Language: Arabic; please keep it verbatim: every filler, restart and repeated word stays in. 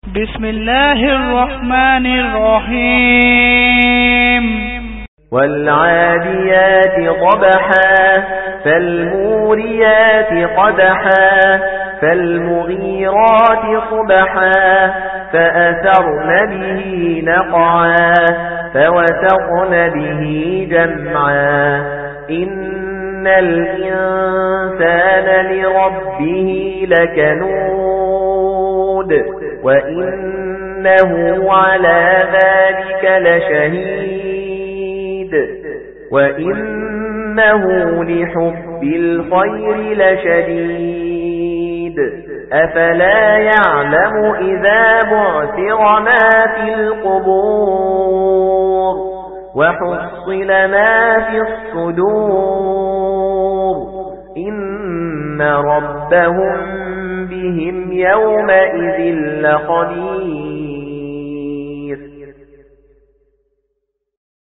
بسم الله الرحمن الرحيم والعاديات ضبحا فالموريات قدحا فالمغيرات صبحا فأثرن به نقعا فوسطن به جمعا إن الإنسان لربه لكنود وإنه على ذلك لشهيد وإنه لحب الخير لشديد أفلا يعلم إذا بعثر ما في القبور وحصل ما في الصدور إن ربهم بهم يومئذ لخبير